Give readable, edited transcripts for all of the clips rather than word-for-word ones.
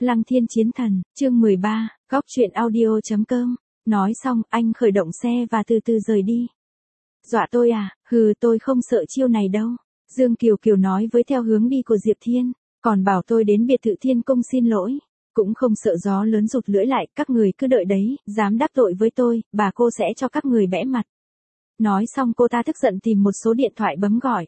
Lăng Thiên Chiến Thần, chương 13, góc truyện audio.com. Nói xong, anh khởi động xe và từ từ rời đi. Dọa tôi à, tôi không sợ chiêu này đâu. Dương Kiều Kiều nói với theo hướng đi của Diệp Thiên, còn bảo tôi đến biệt thự Thiên Cung xin lỗi. Cũng không sợ gió lớn rụt lưỡi lại, các người cứ đợi đấy, dám đắc tội với tôi, bà cô sẽ cho các người bẽ mặt. Nói xong cô ta tức giận tìm một số điện thoại bấm gọi.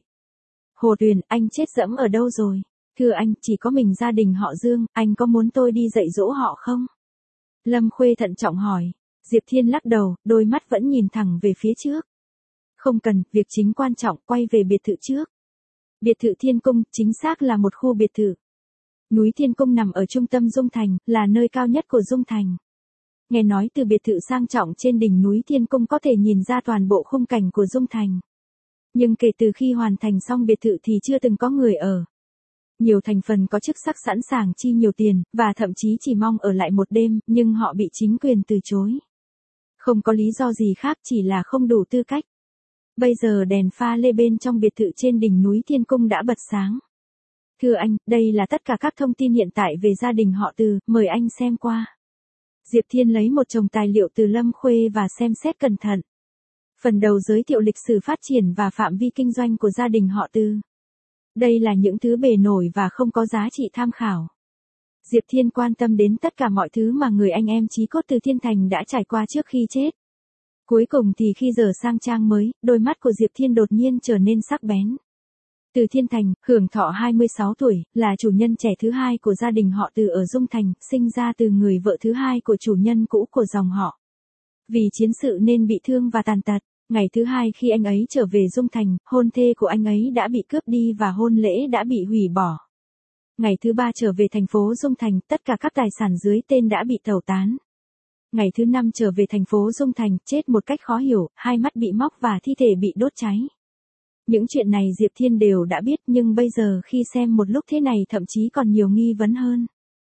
Hồ Tuyền, anh chết dẫm ở đâu rồi? Thưa anh, chỉ có mình gia đình họ Dương, anh có muốn tôi đi dạy dỗ họ không? Lâm Khuê thận trọng hỏi. Diệp Thiên lắc đầu, đôi mắt vẫn nhìn thẳng về phía trước. Không cần, việc chính quan trọng, quay về biệt thự trước. Biệt thự Thiên Cung, chính xác là một khu biệt thự. Núi Thiên Cung nằm ở trung tâm Dung Thành, là nơi cao nhất của Dung Thành. Nghe nói từ biệt thự sang trọng trên đỉnh núi Thiên Cung có thể nhìn ra toàn bộ khung cảnh của Dung Thành. Nhưng kể từ khi hoàn thành xong biệt thự thì chưa từng có người ở. Nhiều thành phần có chức sắc sẵn sàng chi nhiều tiền, và thậm chí chỉ mong ở lại một đêm, nhưng họ bị chính quyền từ chối. Không có lý do gì khác, chỉ là không đủ tư cách. Bây giờ đèn pha lê bên trong biệt thự trên đỉnh núi Thiên Cung đã bật sáng. Thưa anh, đây là tất cả các thông tin hiện tại về gia đình họ Từ, mời anh xem qua. Diệp Thiên lấy một chồng tài liệu từ Lâm Khuê và xem xét cẩn thận. Phần đầu giới thiệu lịch sử phát triển và phạm vi kinh doanh của gia đình họ Từ. Đây là những thứ bề nổi và không có giá trị tham khảo. Diệp Thiên quan tâm đến tất cả mọi thứ mà người anh em chí cốt Từ Thiên Thành đã trải qua trước khi chết. Cuối cùng thì khi giờ sang trang mới, đôi mắt của Diệp Thiên đột nhiên trở nên sắc bén. Từ Thiên Thành, hưởng thọ 26 tuổi, là chủ nhân trẻ thứ hai của gia đình họ Từ ở Dung Thành, sinh ra từ người vợ thứ hai của chủ nhân cũ của dòng họ. Vì chiến sự nên bị thương và tàn tật. Ngày thứ hai khi anh ấy trở về Dung Thành, hôn thê của anh ấy đã bị cướp đi và hôn lễ đã bị hủy bỏ. Ngày thứ ba trở về thành phố Dung Thành, tất cả các tài sản dưới tên đã bị tẩu tán. Ngày thứ năm trở về thành phố Dung Thành, chết một cách khó hiểu, hai mắt bị móc và thi thể bị đốt cháy. Những chuyện này Diệp Thiên đều đã biết, nhưng bây giờ khi xem một lúc thế này thậm chí còn nhiều nghi vấn hơn.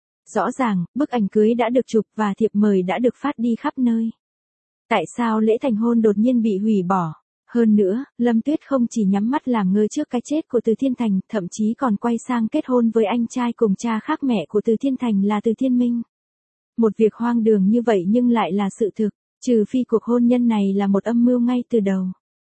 Rõ ràng, bức ảnh cưới đã được chụp và thiệp mời đã được phát đi khắp nơi. Tại sao lễ thành hôn đột nhiên bị hủy bỏ? Hơn nữa, Lâm Tuyết không chỉ nhắm mắt làm ngơ trước cái chết của Từ Thiên Thành, thậm chí còn quay sang kết hôn với anh trai cùng cha khác mẹ của Từ Thiên Thành là Từ Thiên Minh. Một việc hoang đường như vậy nhưng lại là sự thực, trừ phi cuộc hôn nhân này là một âm mưu ngay từ đầu.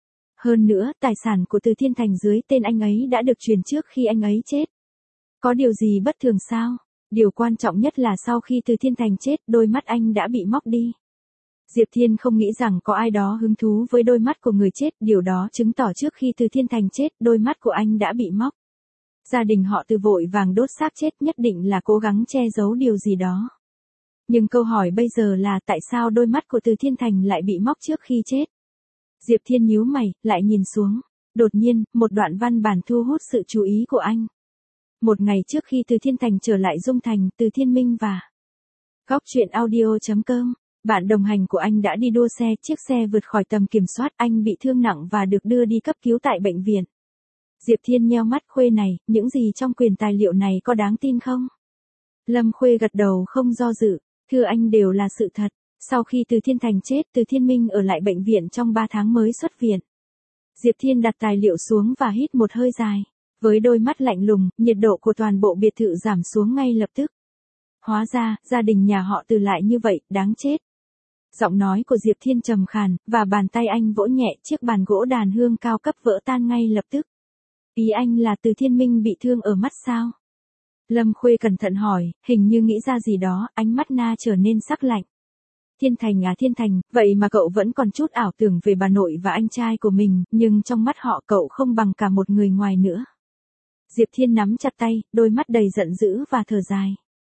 Hơn nữa, tài sản của Từ Thiên Thành dưới tên anh ấy đã được truyền trước khi anh ấy chết. Có điều gì bất thường sao? Điều quan trọng nhất là sau khi Từ Thiên Thành chết, đôi mắt anh đã bị móc đi. Diệp Thiên không nghĩ rằng có ai đó hứng thú với đôi mắt của người chết, điều đó chứng tỏ trước khi Từ Thiên Thành chết, đôi mắt của anh đã bị móc. Gia đình họ Từ vội vàng đốt xác chết, nhất định là cố gắng che giấu điều gì đó. Nhưng câu hỏi bây giờ là tại sao đôi mắt của Từ Thiên Thành lại bị móc trước khi chết? Diệp Thiên nhíu mày, lại nhìn xuống. Đột nhiên, một đoạn văn bản thu hút sự chú ý của anh. Một ngày trước khi Từ Thiên Thành trở lại Dung Thành, Từ Thiên Minh và góc truyện audio.com. Bạn đồng hành của anh đã đi đua xe, chiếc xe vượt khỏi tầm kiểm soát, anh bị thương nặng và được đưa đi cấp cứu tại bệnh viện. Diệp Thiên nheo mắt. Khuê này, những gì trong quyển tài liệu này có đáng tin không? Lâm Khuê gật đầu không do dự. Thưa anh, đều là sự thật. Sau khi Từ Thiên Thành chết, Từ Thiên Minh ở lại bệnh viện trong 3 tháng mới xuất viện. Diệp Thiên đặt tài liệu xuống và hít một hơi dài. Với đôi mắt lạnh lùng, nhiệt độ của toàn bộ biệt thự giảm xuống ngay lập tức. Hóa ra, gia đình nhà họ Từ lại như vậy, đáng chết. Giọng nói của Diệp Thiên trầm khàn, và bàn tay anh vỗ nhẹ, chiếc bàn gỗ đàn hương cao cấp vỡ tan ngay lập tức. Ý anh là Từ Thiên Minh bị thương ở mắt sao? Lâm Khuê cẩn thận hỏi, hình như nghĩ ra gì đó, ánh mắt na trở nên sắc lạnh. Thiên Thành à, Thiên Thành, vậy mà cậu vẫn còn chút ảo tưởng về bà nội và anh trai của mình, nhưng trong mắt họ cậu không bằng cả một người ngoài nữa. Diệp Thiên nắm chặt tay, đôi mắt đầy giận dữ và thở dài.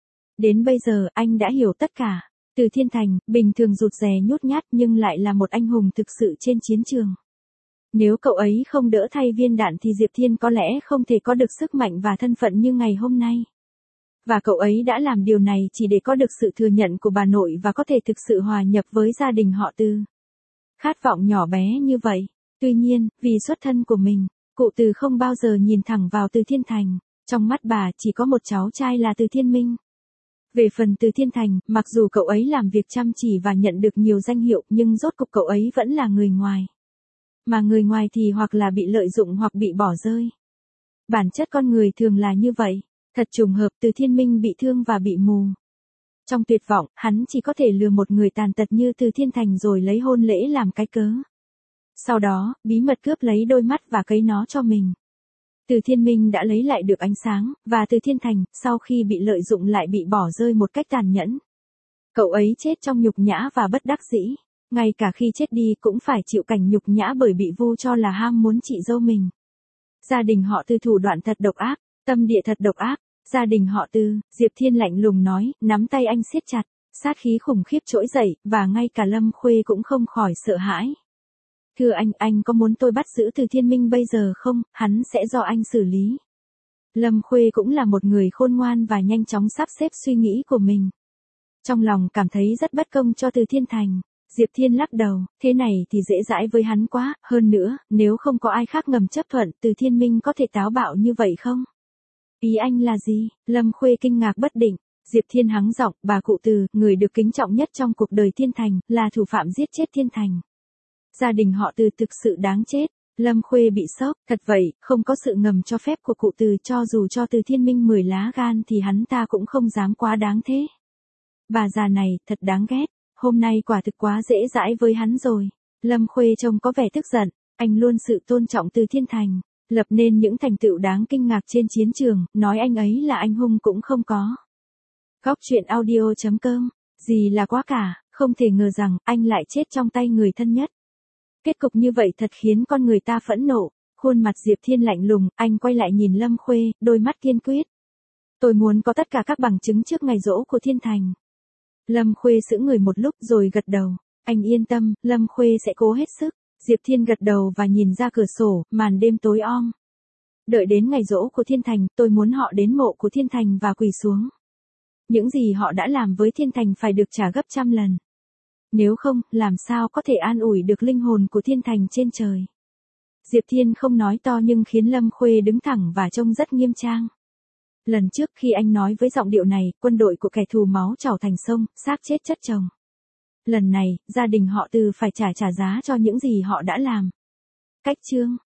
Đến bây giờ, anh đã hiểu tất cả. Từ Thiên Thành, bình thường rụt rè nhút nhát nhưng lại là một anh hùng thực sự trên chiến trường. Nếu cậu ấy không đỡ thay viên đạn thì Diệp Thiên có lẽ không thể có được sức mạnh và thân phận như ngày hôm nay. Và cậu ấy đã làm điều này chỉ để có được sự thừa nhận của bà nội và có thể thực sự hòa nhập với gia đình họ Từ. Khát vọng nhỏ bé như vậy. Tuy nhiên, vì xuất thân của mình, cụ Từ không bao giờ nhìn thẳng vào Từ Thiên Thành. Trong mắt bà chỉ có một cháu trai là Từ Thiên Minh. Về phần Từ Thiên Thành, mặc dù cậu ấy làm việc chăm chỉ và nhận được nhiều danh hiệu, nhưng rốt cục cậu ấy vẫn là người ngoài. Mà người ngoài thì hoặc là bị lợi dụng hoặc bị bỏ rơi. Bản chất con người thường là như vậy. Thật trùng hợp, Từ Thiên Minh bị thương và bị mù. Trong tuyệt vọng, hắn chỉ có thể lừa một người tàn tật như Từ Thiên Thành rồi lấy hôn lễ làm cái cớ. Sau đó, bí mật cướp lấy đôi mắt và cấy nó cho mình. Từ Thiên Minh đã lấy lại được ánh sáng, và Từ Thiên Thành, sau khi bị lợi dụng lại bị bỏ rơi một cách tàn nhẫn. Cậu ấy chết trong nhục nhã và bất đắc dĩ. Ngay cả khi chết đi cũng phải chịu cảnh nhục nhã bởi bị vu cho là ham muốn chị dâu mình. Gia đình họ Từ thủ đoạn thật độc ác, tâm địa thật độc ác. Gia đình họ Từ, Diệp Thiên lạnh lùng nói, nắm tay anh siết chặt, sát khí khủng khiếp trỗi dậy, và ngay cả Lâm Khuê cũng không khỏi sợ hãi. Thưa anh có muốn tôi bắt giữ Từ Thiên Minh bây giờ không, hắn sẽ do anh xử lý. Lâm Khuê cũng là một người khôn ngoan và nhanh chóng sắp xếp suy nghĩ của mình. Trong lòng cảm thấy rất bất công cho Từ Thiên Thành. Diệp Thiên lắc đầu, thế này thì dễ dãi với hắn quá, hơn nữa, nếu không có ai khác ngầm chấp thuận, Từ Thiên Minh có thể táo bạo như vậy không? Ý anh là gì? Lâm Khuê kinh ngạc bất định. Diệp Thiên hắng giọng, bà cụ Từ, người được kính trọng nhất trong cuộc đời Thiên Thành, là thủ phạm giết chết Thiên Thành. Gia đình họ Từ thực sự đáng chết. Lâm Khuê bị sốc, thật vậy, không có sự ngầm cho phép của cụ Từ, cho dù cho Từ Thiên Minh 10 lá gan thì hắn ta cũng không dám quá đáng thế. Bà già này, thật đáng ghét, hôm nay quả thực quá dễ dãi với hắn rồi. Lâm Khuê trông có vẻ tức giận, anh luôn sự tôn trọng Từ Thiên Thành, lập nên những thành tựu đáng kinh ngạc trên chiến trường, nói anh ấy là anh hùng cũng không có. Góc truyện audio.com, gì là quá cả, không thể ngờ rằng anh lại chết trong tay người thân nhất. Kết cục như vậy thật khiến con người ta phẫn nộ. Khuôn mặt Diệp Thiên lạnh lùng, anh quay lại nhìn Lâm Khuê, đôi mắt kiên quyết. Tôi muốn có tất cả các bằng chứng trước ngày giỗ của Thiên Thành. Lâm Khuê sững người một lúc rồi gật đầu. Anh yên tâm, Lâm Khuê sẽ cố hết sức. Diệp Thiên gật đầu và nhìn ra cửa sổ, màn đêm tối om. Đợi đến ngày giỗ của Thiên Thành, tôi muốn họ đến mộ của Thiên Thành và quỳ xuống. Những gì họ đã làm với Thiên Thành phải được trả gấp trăm lần. Nếu không, làm sao có thể an ủi được linh hồn của Thiên Thành trên trời. Diệp Thiên không nói to nhưng khiến Lâm Khuê đứng thẳng và trông rất nghiêm trang. Lần trước khi anh nói với giọng điệu này, quân đội của kẻ thù máu trào thành sông, xác chết chất chồng. Lần này, gia đình họ Từ phải trả giá cho những gì họ đã làm. Cách chương